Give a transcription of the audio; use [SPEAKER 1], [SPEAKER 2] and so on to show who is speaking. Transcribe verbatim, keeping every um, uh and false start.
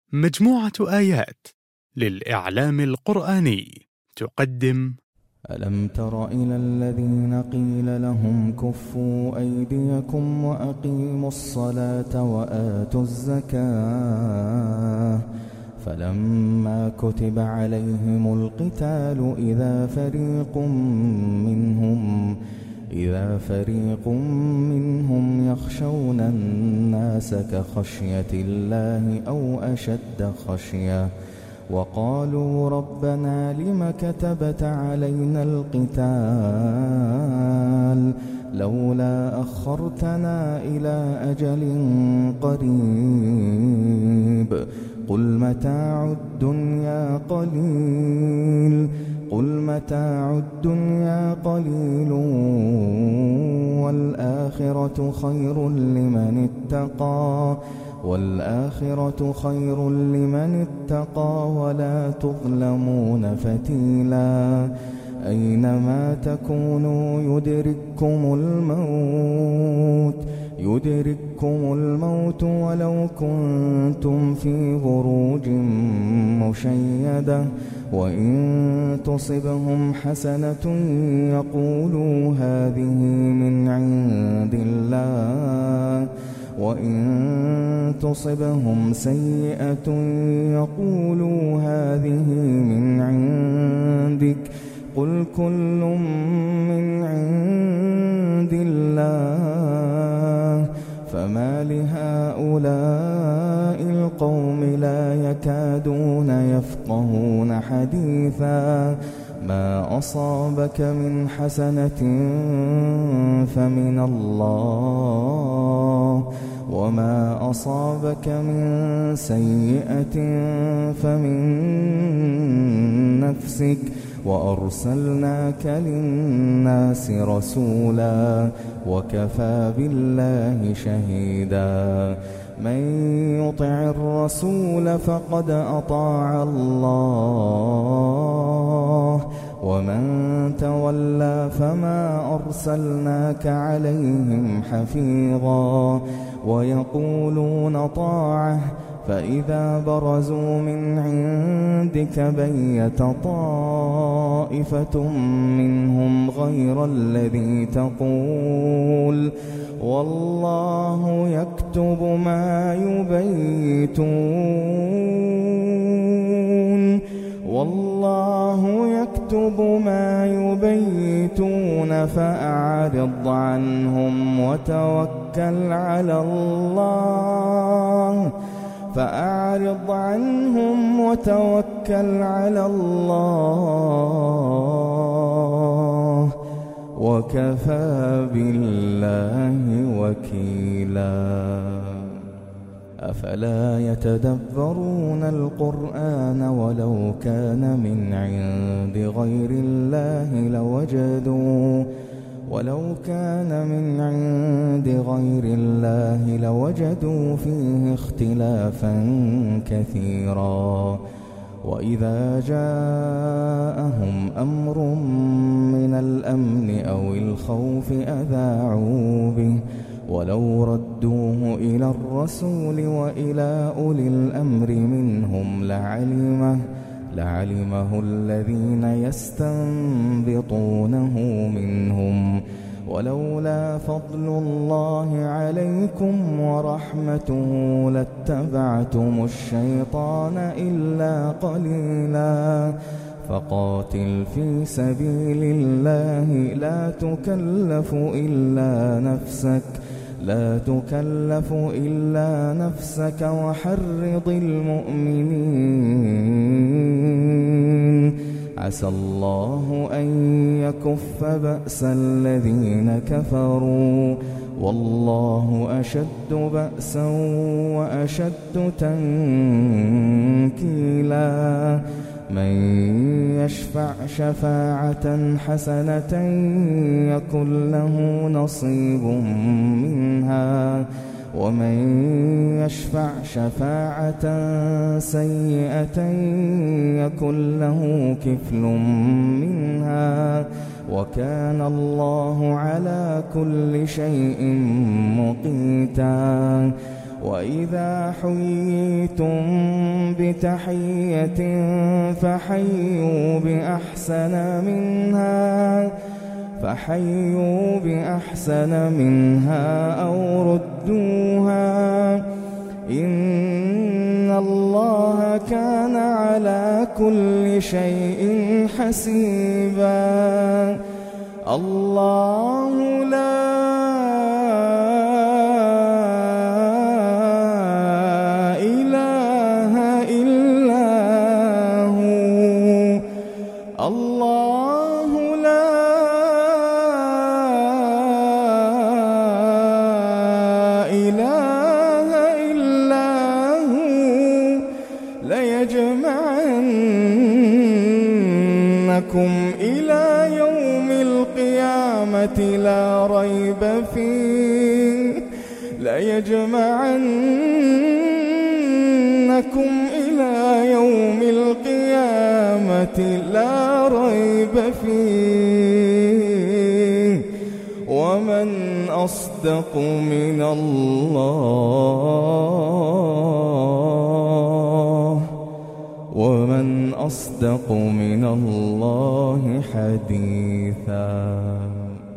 [SPEAKER 1] مجموعة آيات للإعلام القرآني تقدم:
[SPEAKER 2] ألم تر إلى الذين قيل لهم كفوا أيديكم وأقيموا الصلاة وآتوا الزكاة فلما كتب عليهم القتال إذا فريق منهم إذا فريق منهم يخشون الناس كخشية الله أو أشد خشية وقالوا ربنا لم كتبت علينا القتال لولا أخرتنا إلى أجل قريب قل متاع الدنيا قليل قل متاع الدنيا قليل والآخرة خير لمن اتقى والآخرة خير لمن اتقى ولا تظلمون فتيلا أينما تكونوا يدرككم الموت يدرككم الموت ولو كنتم في بروج مشيدة وإن تصبهم حسنة يقولوا هذه من عند الله وإن تصبهم سيئة يقولوا هذه من عندك قل كل من عند الله فما لهؤلاء القوم لا يكادون يفقهون حديثا ما أصابك من حسنة فمن الله وما أصابك من سيئة فمن نفسك وأرسلناك للناس رسولا وكفى بالله شهيدا من يطع الرسول فقد أطاع الله ومن تولى فما أرسلناك عليهم حفيظا ويقولون طاعة فإذا برزوا من عندك بيت طائفة منهم غير الذي تقول والله يكتب ما يبيتون والله يكتب ما يبيتون فأعرض عنهم وتوكل على الله فأعرض عنهم وتوكل على الله وكفى بالله وكيلا أفلا يتدبرون القرآن ولو كان من عند غير الله لوجدوا ولو كان من عند غير الله لوجدوا فيه اختلافا كثيرا وإذا جاءهم أمر من الأمن أو الخوف أذاعوا به ولو ردوه إلى الرسول وإلى أولي الأمر منهم لعلمه لعلمه الذين يستنبطونه منهم ولولا فضل الله عليكم ورحمته لاتبعتم الشيطان إلا قليلا فقاتل في سبيل الله لا تكلف إلا نفسك لا تكلف إلا نفسك وحرض المؤمنين عسى الله أن يكف بأس الذين كفروا والله أشد بأسا وأشد تنكيلا من يشفع شفاعة حسنة يكن له نصيب منها ومن يشفع شفاعة سيئة يكن له كفل منها وكان الله على كل شيء مقيتا وإذا حييتم بتحية فحيوا بأحسن منها فحيوا بأحسن منها أو ردوها إن الله كان على كل شيء حسيبا. الله لا إله إلا هو الله لا إله إلا هو ليجمعنكم إلى يوم القيامة لا ريب فيه ليجمعنكم إلى يوم القيامة لا ريب فيه ومن أصدق من الله ومن أصدق من الله حديثا.